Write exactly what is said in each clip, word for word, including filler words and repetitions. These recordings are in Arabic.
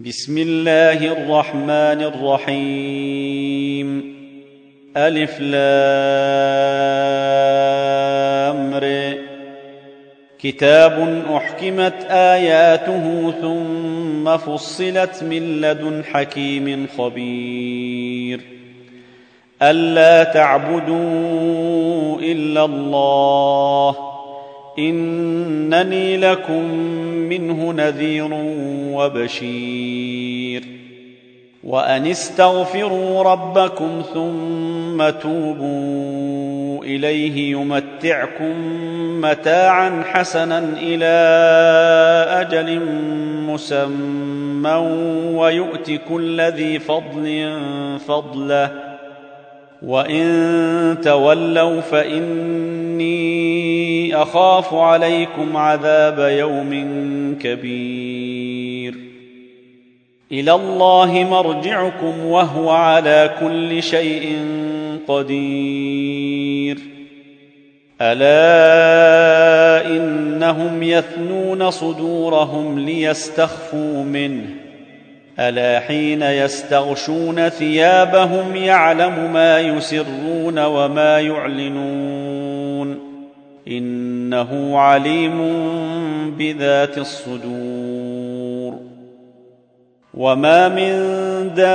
بسم الله الرحمن الرحيم. ألف لام ر. كتاب أحكمت آياته ثم فصلت من لدن حكيم خبير. ألا تعبدوا إلا الله إنني لكم منه نذير وبشير. وأن استغفروا ربكم ثم توبوا إليه يمتعكم متاعا حسنا إلى أجل مسمى ويؤت كل ذي فضل فضله وإن تولوا فإني أخاف عليكم عذاب يوم كبير. إلى الله مرجعكم وهو على كل شيء قدير. ألا إنهم يثنون صدورهم ليستخفوا منه ألا حين يستغشون ثيابهم يعلم ما يسرون وما يعلنون إنه عليم بذات الصدور. وما من دابة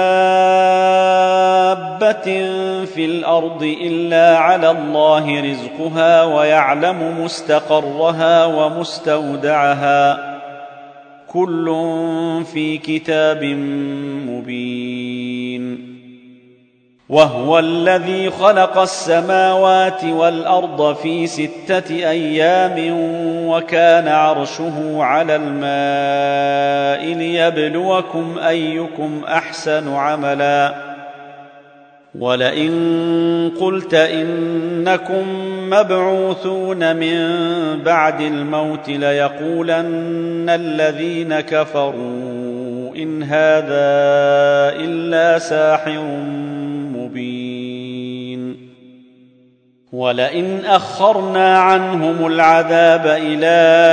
في الأرض إلا على الله رزقها ويعلم مستقرها ومستودعها كل في كتاب مبين. وهو الذي خلق السماوات والأرض في ستة أيام وكان عرشه على الماء ليبلوكم أيكم أحسن عملا. ولئن قلت إنكم مبعوثون من بعد الموت ليقولن الذين كفروا إن هذا إلا ساحر مبين. ولئن أخرنا عنهم العذاب إلى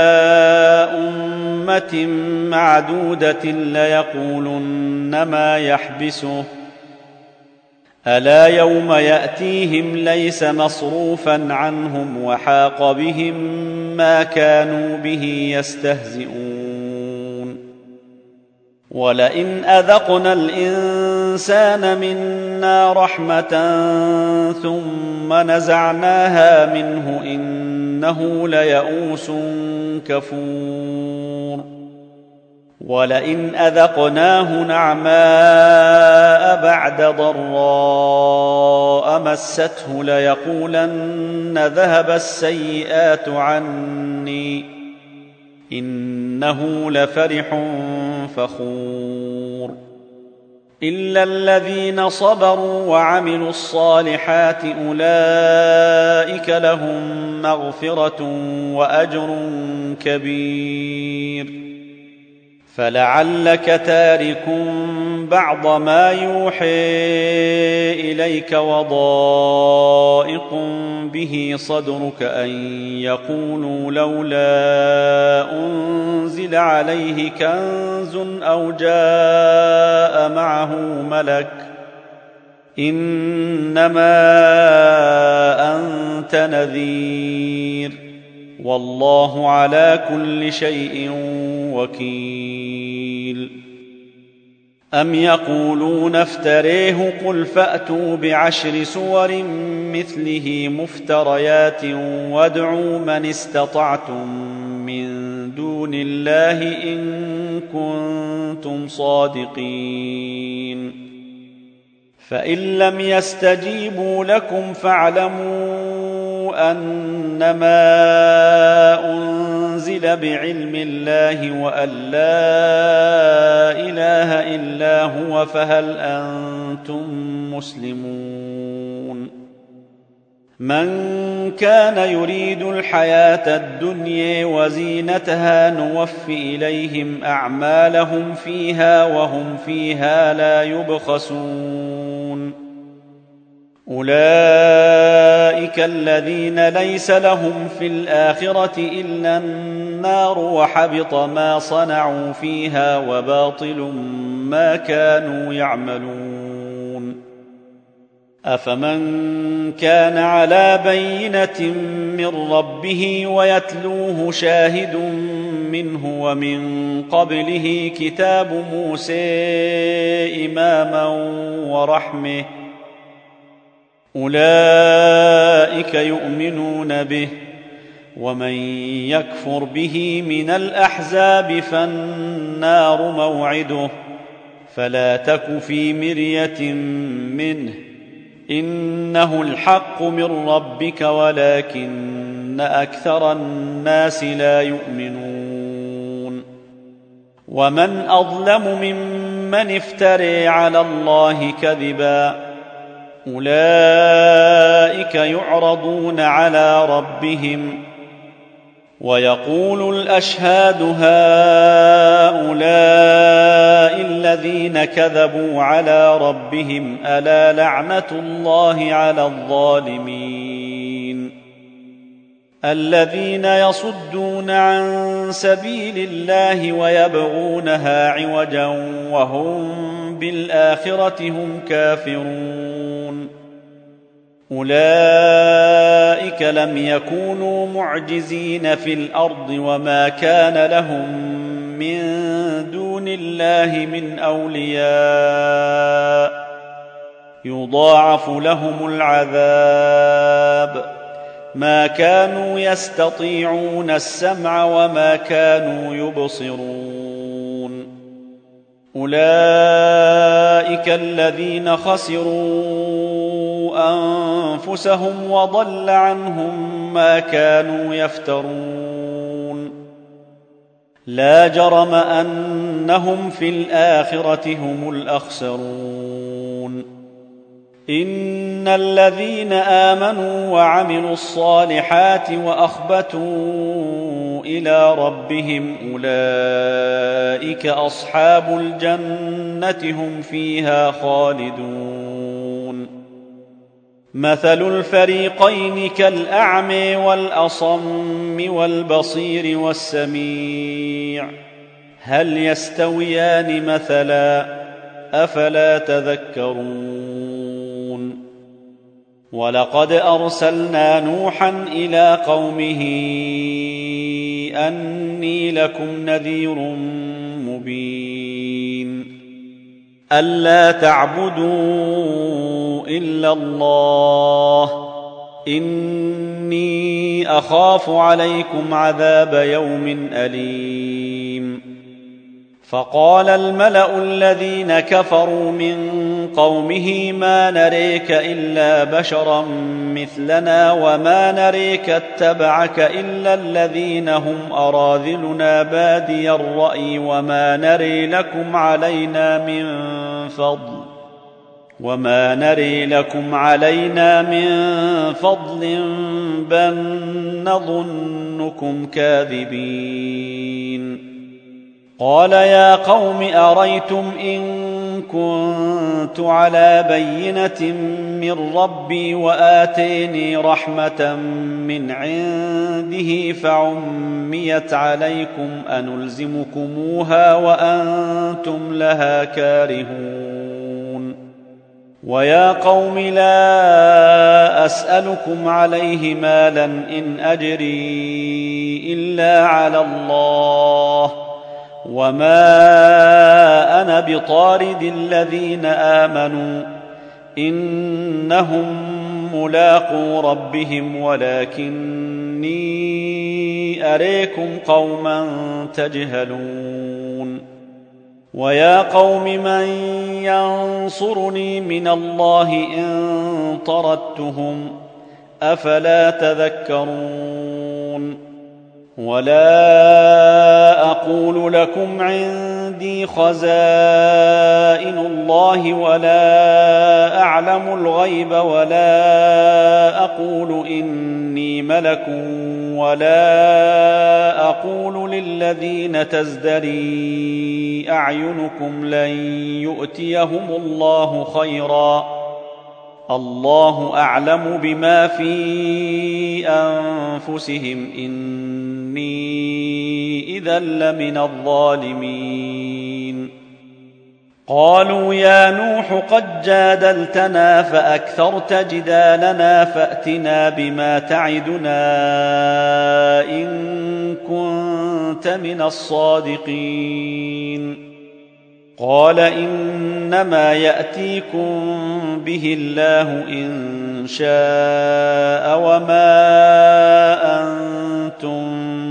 أمة معدودة ليقولن ما يحبسه ألا يوم يأتيهم ليس مصروفا عنهم وحاق بهم ما كانوا به يستهزئون. ولئن أذقنا الإنسان منا رحمة ثم نزعناها منه إنه ليئوس كفور. ولئن أذقناه نعماء بعد ضراء مسته ليقولن ذهب السيئات عني إنه لفرح فخور. إلا الذين صبروا وعملوا الصالحات أولئك لهم مغفرة وأجر كبير. فلعلك تارك بعض ما يوحي إليك وضائق به صدرك أن يقولوا لولا أنزل عليه كنز أو جاء معه ملك إنما أنت نذير والله على كل شيء وكيل. أم يقولون افتريه قل فأتوا بعشر سور مثله مفتريات وادعوا من استطعتم من دون الله إن كنتم صادقين. فإن لم يستجيبوا لكم فاعلموا أنما أنزل بعلم الله وأن لا إله إلا هو فهل أنتم مسلمون. من كان يريد الحياة الدنيا وزينتها نوف إليهم أعمالهم فيها وهم فيها لا يبخسون. أولئك الذين ليس لهم في الآخرة إلا النار وحبط ما صنعوا فيها وباطل ما كانوا يعملون. أفمن كان على بينة من ربه ويتلوه شاهد منه ومن قبله كتاب موسى إماما ورحمة أولئك يؤمنون به، ومن يكفر به من الأحزاب فالنار موعده، فلا تك في مرية منه، إنه الحق من ربك ولكن أكثر الناس لا يؤمنون. ومن أظلم ممن افترى على الله كذبا أولئك يعرضون على ربهم ويقول الأشهاد هؤلاء الذين كذبوا على ربهم ألا لعنة الله على الظالمين الذين يصدون عن سبيل الله ويبغونها عوجا وهم بالآخرة هم كافرون. أولئك لم يكونوا معجزين في الأرض وما كان لهم من دون الله من أولياء يضاعف لهم العذاب ما كانوا يستطيعون السمع وما كانوا يبصرون. أولئك الذين خسروا أنفسهم وضل عنهم ما كانوا يفترون. لا جرم أنهم في الآخرة هم الأخسرون. إن الذين آمنوا وعملوا الصالحات وأخبتوا إلى ربهم أولئك أصحاب الجنة هم فيها خالدون. مثل الفريقين كالأعمى والأصم والبصير والسميع هل يستويان مثلا أفلا تذكرون. ولقد أرسلنا نوحا إلى قومه أني لكم نذير مبين ألا تعبدوا إلا الله إني أخاف عليكم عذاب يوم أليم. فقال الملأ الذين كفروا من قومه ما نريك إلا بشرا مثلنا وما نريك اتبعك إلا الذين هم أراذلنا بادي الرأي وما نري لكم علينا من فضل وما نري لكم علينا من فضل بل نظنكم كاذبين. قال يا قوم أريتم إن كنت على بينة من ربي وآتيني رحمة من عنده فعميت عليكم أنلزمكموها وأنتم لها كارهون. ويا قوم لا أسألكم عليه مالا إن أجري إلا على الله وما أنا بطارد الذين آمنوا إنهم ملاقو ربهم ولكني أريكم قوما تجهلون. ويا قوم من ينصرني من الله إن طردتهم أفلا تذكرون. ولا أقول لكم عندي خزائن الله ولا أعلم الغيب ولا أقول إني ملك ولا أقول للذين تزدري أعينكم لن يؤتيهم الله خيرا الله أعلم بما في أنفسهم إني إذا لمن الظالمين. قالوا يا نوح قد جادلتنا فأكثرت جدالنا فأتنا بما تعدنا إن كنت من الصادقين. قال إنما يأتيكم به الله إن شاء وما أنتم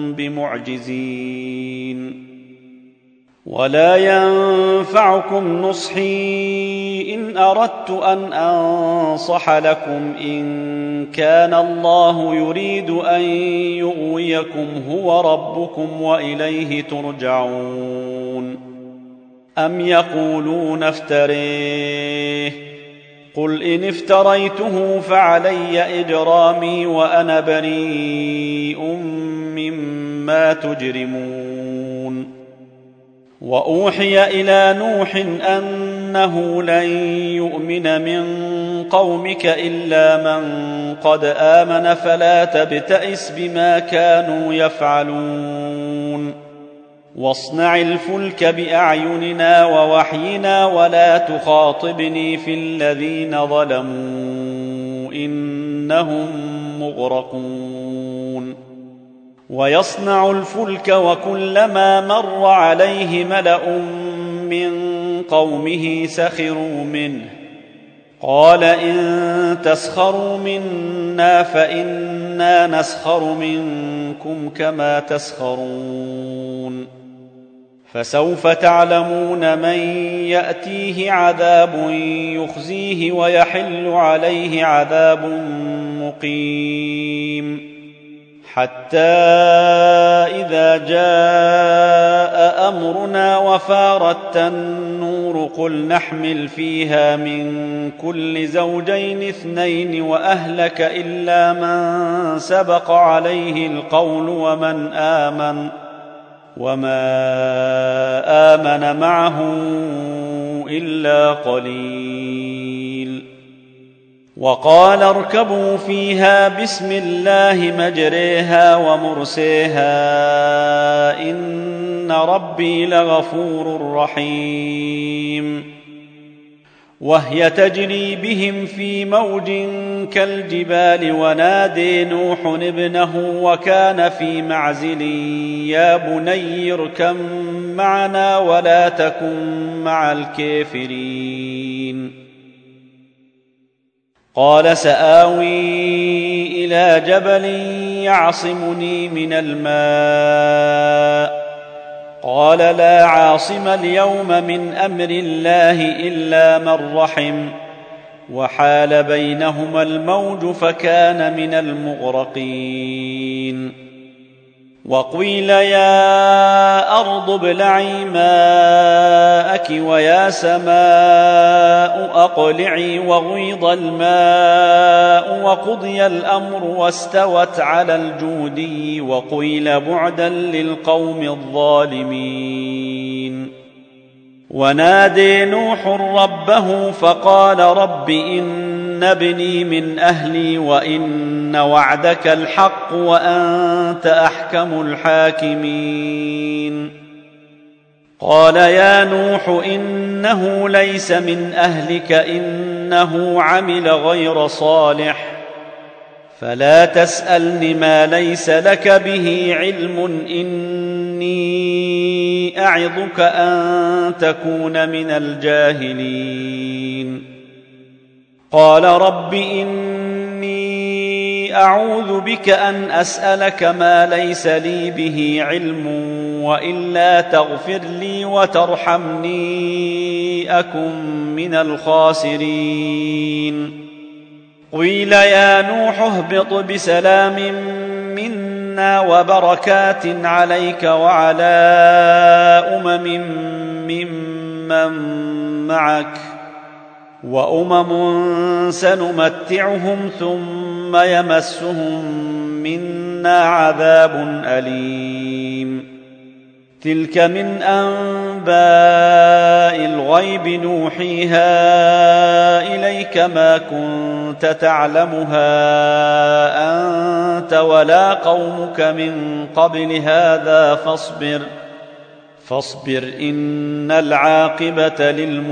بمعجزين. ولا ينفعكم نصحي إن أردت أن أنصح لكم إن كان الله يريد أن يغويكم هو ربكم وإليه ترجعون. أم يقولون افتريه قل إن افتريته فعلي إجرامي وأنا بريء مما تجرمون. وأوحي إلى نوح أنه لن يؤمن من قومك إلا من قد آمن فلا تبتئس بما كانوا يفعلون. واصنع الفلك بأعيننا ووحينا ولا تخاطبني في الذين ظلموا إنهم مغرقون. ويصنع الفلك وكلما مر عليه ملأ من قومه سخروا منه قال إن تسخروا منا فإنا نسخر منكم كما تسخرون. فسوف تعلمون من يأتيه عذاب يخزيه ويحل عليه عذاب مقيم. حتى إذا جاء أمرنا وفارت النور قل نحمل فيها من كل زوجين اثنين وأهلك إلا من سبق عليه القول ومن آمن وما آمن معه إلا قليل. وقال اركبوا فيها بسم الله مجريها ومرسيها إن ربي لغفور رحيم. وهي تجري بهم في موج كالجبال ونادي نوح ابنه وكان في معزل يا بني اركب معنا ولا تكن مع الكافرين. قال سآوي إلى جبل يعصمني من الماء قال لا عاصم اليوم من أمر الله إلا من رحم وحال بينهما الموج فكان من المغرقين. وقيل يا أرض ابلعي ماءك ويا سماء أقلعي وغيض الماء وقضي الأمر واستوت على الجودي وقيل بعدا للقوم الظالمين. ونادي نوح ربه فقال رب إن ابني من أهلي وإن وعدك الحق وأنت أحكم الحاكمين. قال يا نوح إنه ليس من أهلك إنه عمل غير صالح فلا تسألني ما ليس لك به علم إني أعظك أن تكون من الجاهلين. قال رب إني أعوذ بك أن أسألك ما ليس لي به علم وإلا تغفر لي وترحمني أكن من الخاسرين. قيل يا نوح اهبط بسلام منا وبركات عليك وعلى أمم ممن معك وأمم سنمتعهم ثم يمسهم منا عذاب أليم. تلك من أنباء أنباء الغيب نوحيها إليك ما كنت تعلمها أنت ولا قومك من قبل هذا فاصبر فاصبر إن العاقبة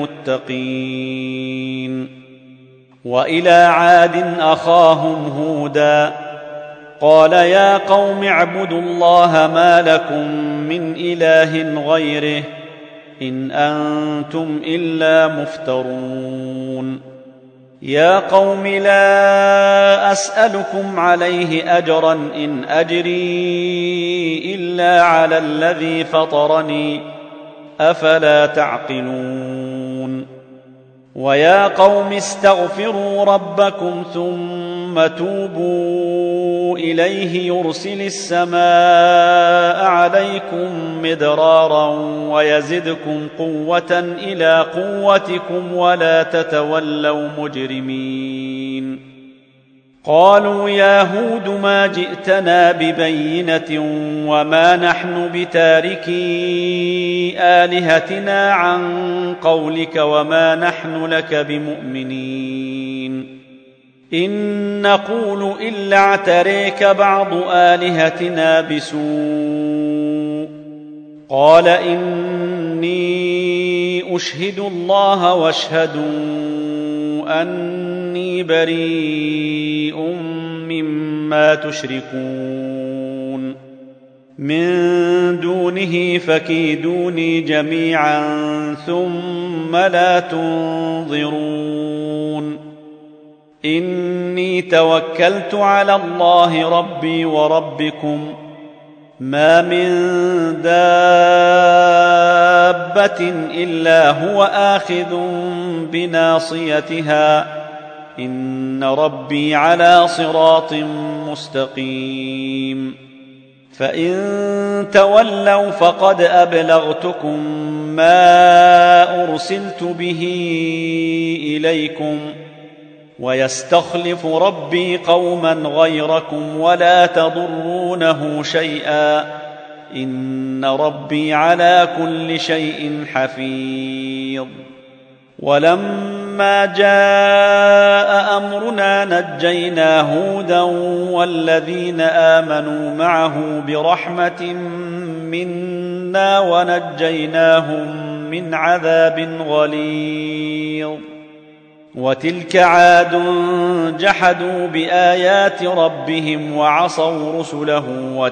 للمتقين. وإلى عاد أخاهم هودا قال يا قوم اعبدوا الله ما لكم من إله غيره إن أنتم إلا مفترون. يا قوم لا أسألكم عليه أجرا إن أجري إلا على الذي فطرني أفلا تعقلون. ويا قوم استغفروا ربكم ثم توبوا إليه يرسل السماء عليكم مدرارا ويزدكم قوة إلى قوتكم ولا تتولوا مجرمين. قالوا يا هود ما جئتنا ببينة وما نحن بتاركي آلهتنا عن قولك وما نحن لك بمؤمنين إن نقول إلا اعتريك بعض آلهتنا بسوء. قال إني أشهد الله واشهدوا أني بريء مما تشركون من دونه فكيدوني جميعا ثم لا تنظرون. إني توكلت على الله ربي وربكم ما من دابة إلا هو آخذ بناصيتها إن ربي على صراط مستقيم. فإن تولوا فقد أبلغتكم ما أرسلت به إليكم ويستخلف ربي قوما غيركم ولا تضرونه شيئا إن ربي على كل شيء حفيظ. ولما جاء أمرنا نجينا هودا والذين آمنوا معه برحمة منا ونجيناهم من عذاب غليظ. وتلك عاد جحدوا بآيات ربهم وعصوا رسله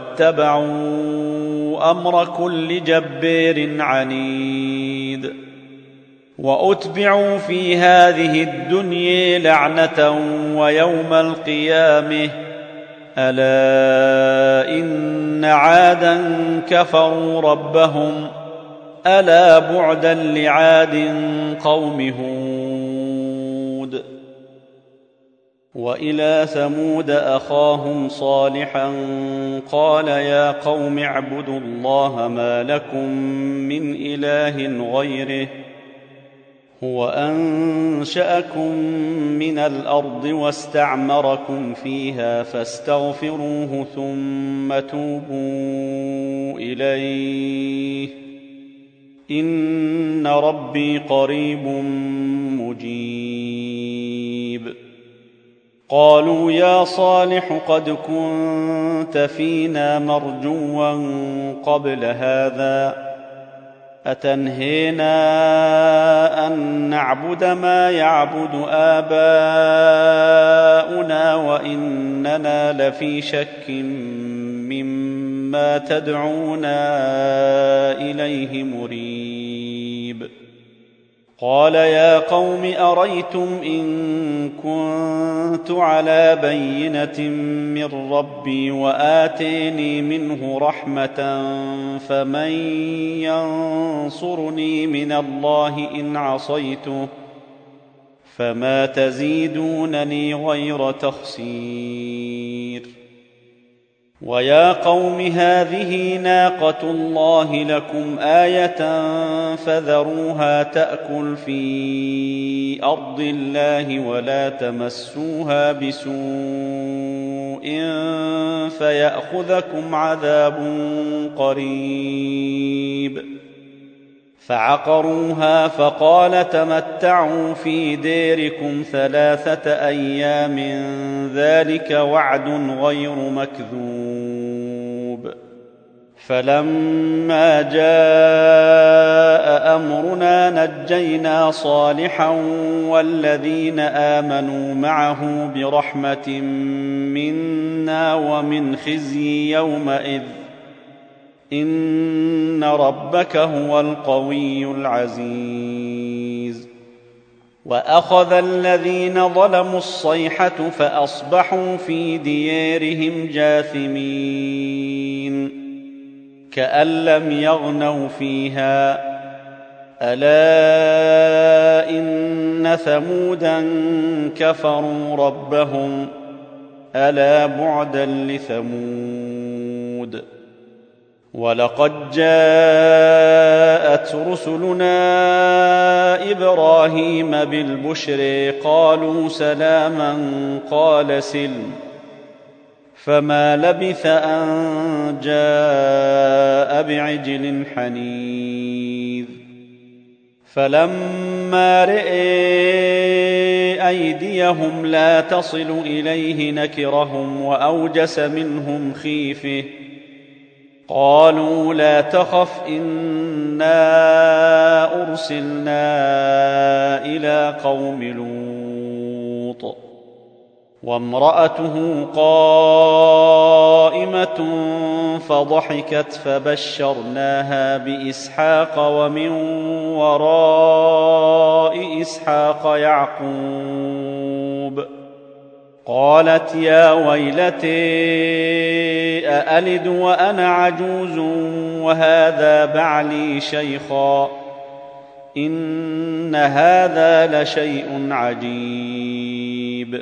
واتبعوا أمر كل جبار عنيد. وأتبعوا في هذه الدنيا لعنة ويوم القيامة ألا إن عادا كفروا ربهم ألا بعدا لعاد قوم هود. وإلى ثمود أخاهم صالحا قال يا قوم اعبدوا الله ما لكم من إله غيره هو أنشأكم من الأرض واستعمركم فيها فاستغفروه ثم توبوا إليه إن ربي قريب مجيب. قالوا يا صالح قد كنت فينا مرجوا قبل هذا أتنهينا أن نعبد ما يعبد آباؤنا وإننا لفي شك مما تدعونا إليه مريب. قال يا قوم أريتم إن كنت على بينة من ربي وآتيني منه رحمة فمن ينصرني من الله إن عصيته فما تزيدونني غير تخسير. ويا قوم هذه ناقة الله لكم آية فذروها تأكل في أرض الله ولا تمسوها بسوء فيأخذكم عذاب قريب. فعقروها فقال تمتعوا في ديركم ثلاثة أيام ذلك وعد غير مكذوب. فلما جاء أمرنا نجينا صالحا والذين آمنوا معه برحمة منا ومن خزي يومئذ إن ربك هو القوي العزيز. وأخذ الذين ظلموا الصيحة فأصبحوا في ديارهم جاثمين كأن لم يغنوا فيها ألا إن ثمودا كفروا ربهم ألا بعدا لثمود. ولقد جاءت رسلنا إبراهيم بالبشر قالوا سلاما قال سلم فما لبث أن جاء بعجل حنيذ. فلما رئي أيديهم لا تصل إليه نكرهم وأوجس منهم خيفة قالوا لا تخف إنا أرسلنا إلى قوم لوط وامرأته قائمة فضحكت فبشرناها بإسحاق ومن وراء إسحاق يعقوب قالت يا ويلتي أألد وأنا عجوز وهذا بعلي شيخا إن هذا لشيء عجيب.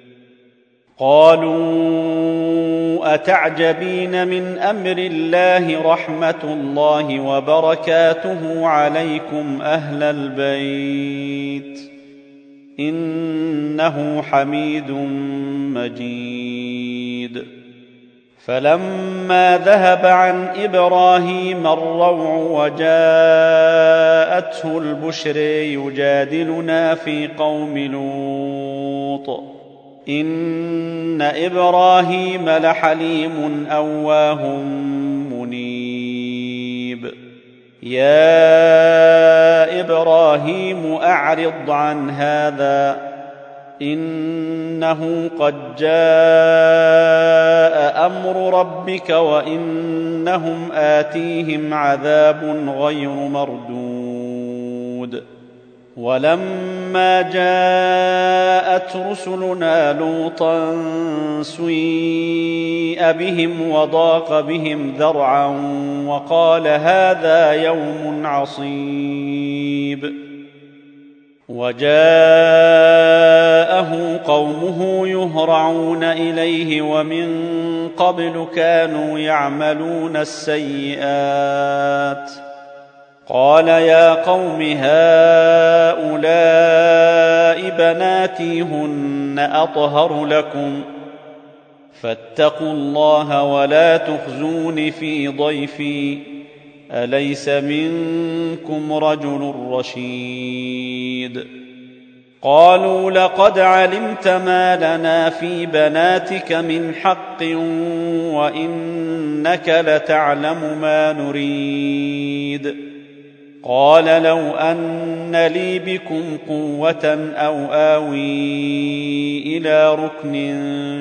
قالوا أتعجبين من أمر الله رحمة الله وبركاته عليكم أهل البيت إنه حميد مجيد. فلما ذهب عن إبراهيم الروع وجاءته البشر يجادلنا في قوم لوط إن إبراهيم لحليم أواه منيب. يا إبراهيم أعرض عن هذا إنه قد جاء أمر ربك وإنهم آتيهم عذاب غير مردود. ولما جاءت رسلنا لوطا سيء بهم وضاق بهم ذرعا وقال هذا يوم عصيب. وجاءه قومه يهرعون إليه ومن قبل كانوا يعملون السيئات قال يا قوم هؤلاء بناتي هن أطهر لكم فاتقوا الله ولا تخزون في ضيفي أليس منكم رجل رشيد. قالوا لقد علمت ما لنا في بناتك من حق وإنك لتعلم ما نريد. قال لو أن لي بكم قوة أو آوي إلى ركن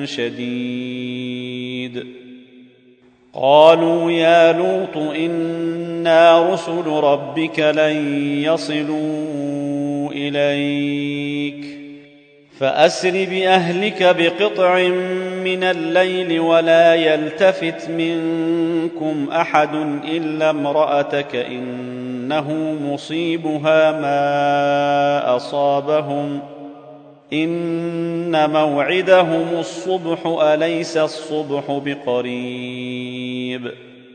شديد. قالوا يا لوط إنا رسل ربك لن يصلوا إليك فأسر بأهلك بقطع من الليل ولا يلتفت منكم أحد إلا امرأتك إنه مصيبها ما أصابهم إن موعدهم الصبح أليس الصبح بقريب.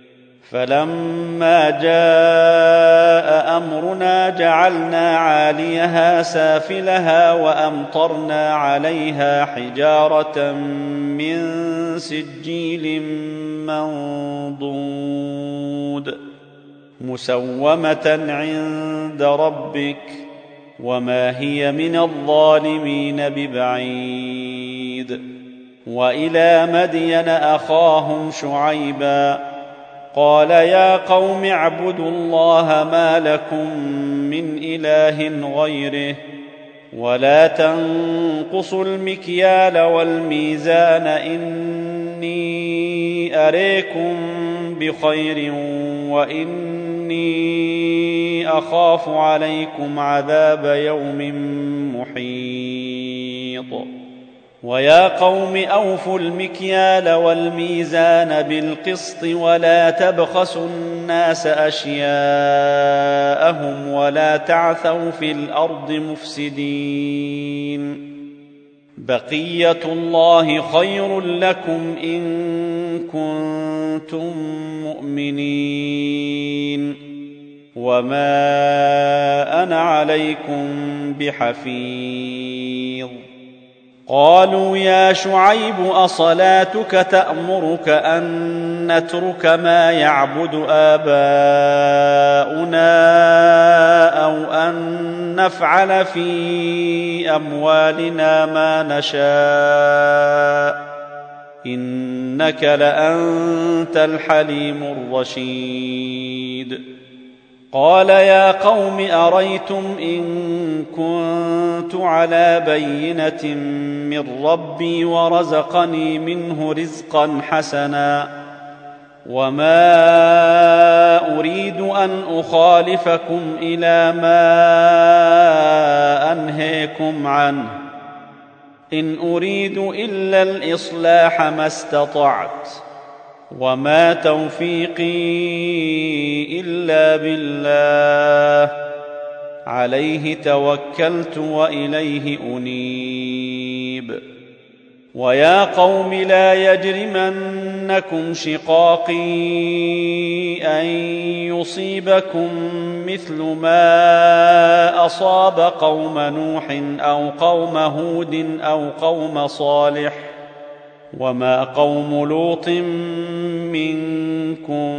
فلما جاء أمرنا جعلنا عاليها سافلها وأمطرنا عليها حجارة من سجيل منضود مسومة عند ربك وما هي من الظالمين ببعيد. وإلى مدين أخاهم شعيبا قال يا قوم اعبدوا الله ما لكم من إله غيره ولا تنقصوا المكيال والميزان إني أريكم بخير وإني أخاف عليكم عذاب يوم محيط. ويا قوم أوفوا المكيال والميزان بالقسط ولا تبخسوا الناس أشياءهم ولا تعثوا في الأرض مفسدين. بقية الله خير لكم إن كنتم مؤمنين وما أنا عليكم بحفيظ. قالوا يا شعيب أصلاتك تأمرك أن نترك ما يعبد آباؤنا أو أن نفعل في أموالنا ما نشاء إنك لأنت الحليم الرشيد. قال يا قوم أريتم إن كنت على بينة من ربي ورزقني منه رزقا حسنا وما أريد أن أخالفكم إلى ما أنهيكم عنه إن أريد إلا الإصلاح ما استطعت وما توفيقي إلا بالله عليه توكلت وإليه أنيب. ويا قوم لا يجرمنكم شقاقي أن يصيبكم مثل ما أصاب قوم نوح أو قوم هود أو قوم صالح وما قوم لوط منكم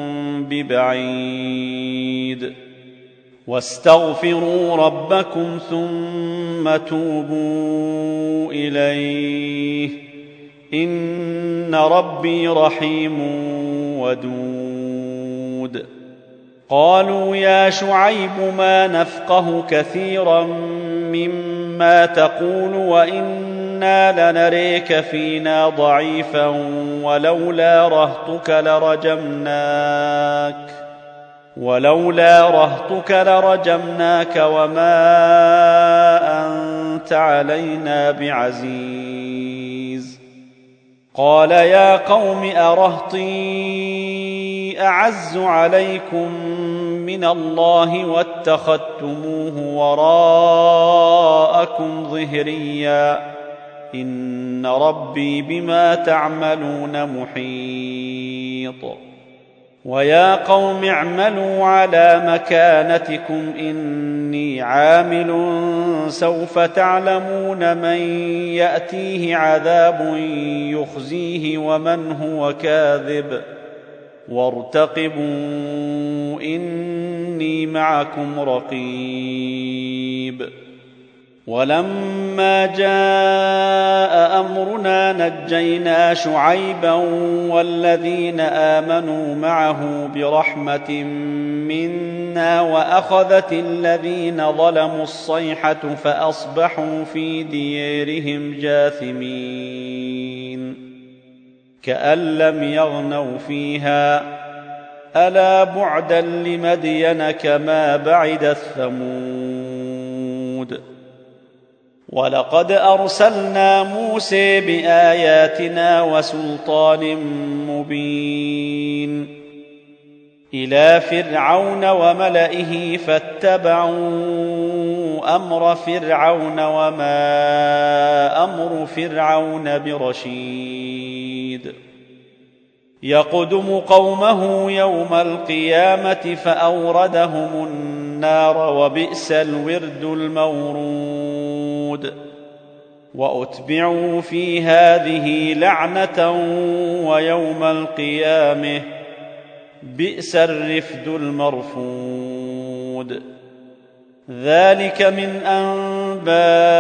ببعيد. واستغفروا ربكم ثم توبوا إليه إن ربي رحيم ودود. قالوا يا شعيب ما نفقه كثيرا مما تقول وإنا لنريك فينا ضعيفا ولولا رهطك لرجمناك ولولا رهطك لرجمناك وما أنت علينا بعزيز. قال يا قوم أرهطي أعز عليكم من الله واتخذتموه وراءكم ظهريا إن ربي بما تعملون محيط. ويا قوم اعملوا على مكانتكم إني عامل سوف تعلمون من يأتيه عذاب يخزيه ومن هو كاذب وارتقبوا إني معكم رقيب. ولما جاء أمرنا نجينا شعيبا والذين آمنوا معه برحمة منا وأخذت الذين ظلموا الصيحة فأصبحوا في ديارهم جاثمين كأن لم يغنوا فيها ألا بعدا لمدين كما بعدت ثمود. ولقد أرسلنا موسى بآياتنا وسلطان مبين إلى فرعون وملئه فاتبعوا أمر فرعون وما أمر فرعون برشيد. يقدم قومه يوم القيامة فأوردهم النار وبئس الورد المورود. وأتبعوا في هذه لعنة ويوم القيامة بئس الرفد المرفود. ذلك من أنباء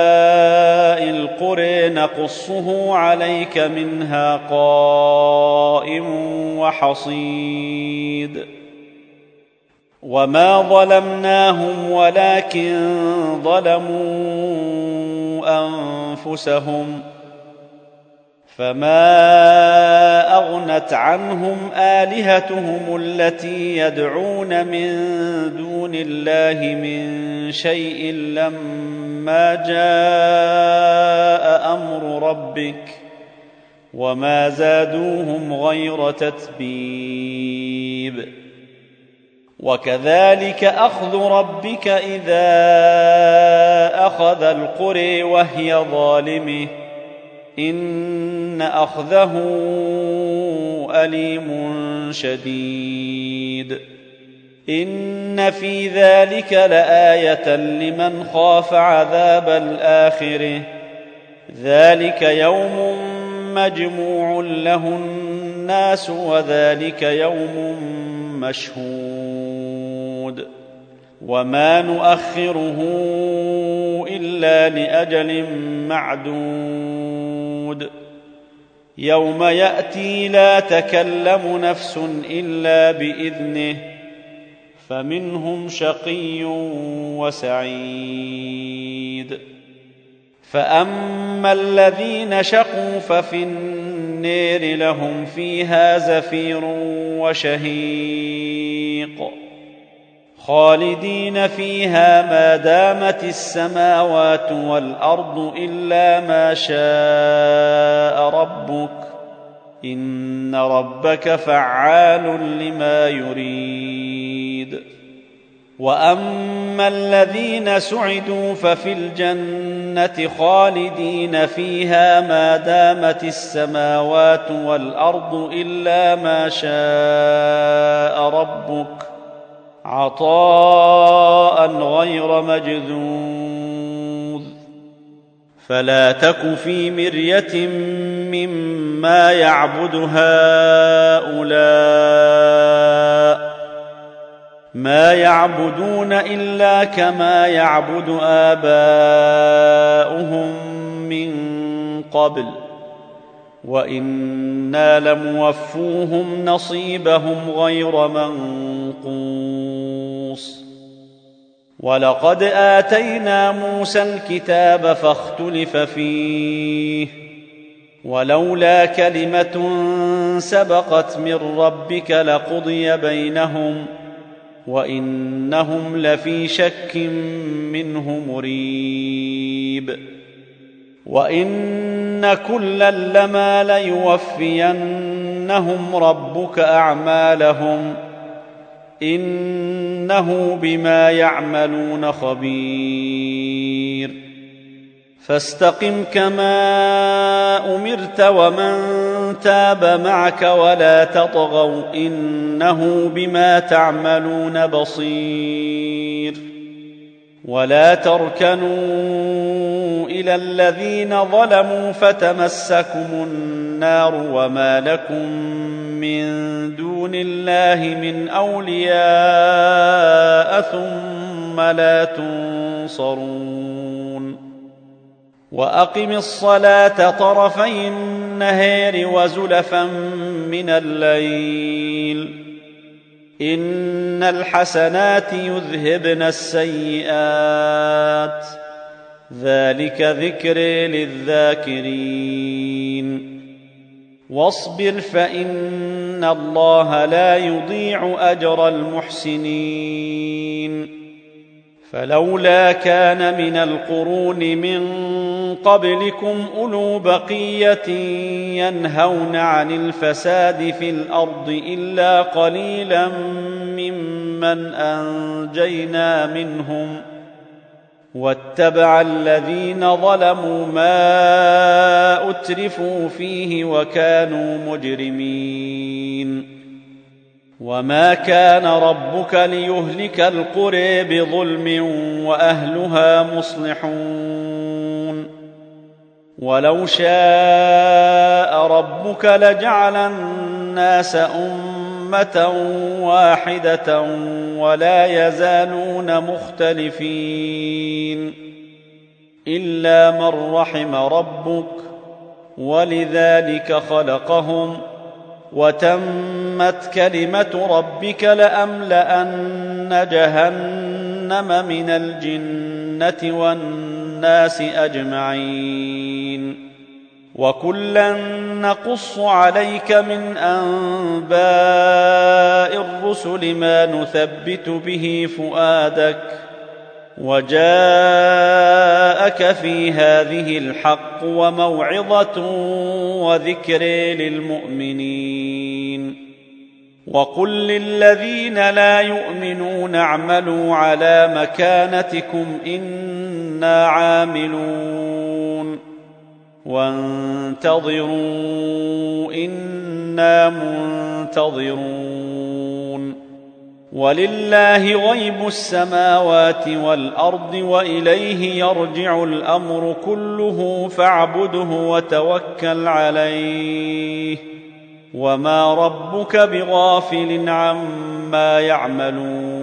القرى نقصه عليك منها قائم وحصيد. وما ظلمناهم ولكن ظلموا أنفسهم، فما أغنت عنهم آلهتهم التي يدعون من دون الله من شيء لما جاء أمر ربك، وما زادوهم غير تتبيب. وكذلك أخذ ربك إذا أخذ القرى وهي ظالمة، إن أخذه أليم شديد. إن في ذلك لآية لمن خاف عذاب الآخرة، ذلك يوم مجموع له الناس وذلك يوم مشهود. وما نؤخره إلا لأجل معدود. يوم يأتي لا تكلم نفس إلا بإذنه، فمنهم شقي وسعيد. فأما الذين شقوا ففي النار لهم فيها زفير وشهيق، خالدين فيها ما دامت السماوات والأرض إلا ما شاء ربك، إن ربك فعال لما يريد. وأما الذين سعدوا ففي الجنة خالدين فيها ما دامت السماوات والأرض إلا ما شاء ربك، عطاء غير مجذوذ. فلا تك في مرية مما يعبد هؤلاء، ما يعبدون إلا كما يعبد آباؤهم من قبل، وإنا لموفوهم نصيبهم غير منقوص. ولقد آتينا موسى الكتاب فاختلف فيه، ولولا كلمة سبقت من ربك لقضي بينهم، وإنهم لفي شك منه مريب. وإن كلا لما ليوفينهم ربك أعمالهم، إنه بما يعملون خبير. فاستقم كما أمرت ومن تاب معك ولا تطغوا إنه بما تعملون بصير. ولا تركنوا إلى الذين ظلموا فتمسكم النار وما لكم من دون الله من أولياء ثم لا تنصرون. وأقم الصلاة طرفي النهار وزلفا من الليل، إن الحسنات يذهبن السيئات، ذلك ذكر للذاكرين. واصبر فإن الله لا يضيع أجر المحسنين. فلولا كان من القرون من قبلكم أولو بقية ينهون عن الفساد في الأرض إلا قليلا ممن أنجينا منهم، واتبع الذين ظلموا ما أترفوا فيه وكانوا مجرمين. وما كان ربك ليهلك القرى بظلم وأهلها مصلحون. ولو شاء ربك لجعل الناس أمة أمة واحدة ولا يزالون مختلفين إلا من رحم ربك ولذلك خلقهم وتمت كلمة ربك لأملأن جهنم من الجنة والناس أجمعين وكلا نقص عليك من أنباء الرسل ما نثبت به فؤادك وجاءك في هذه الحق وموعظة وذكر للمؤمنين وقل للذين لا يؤمنون اعملوا على مكانتكم إنا عاملون وانتظروا إنا منتظرون ولله غيب السماوات والأرض وإليه يرجع الأمر كله فاعبده وتوكل عليه وما ربك بغافل عما يعملون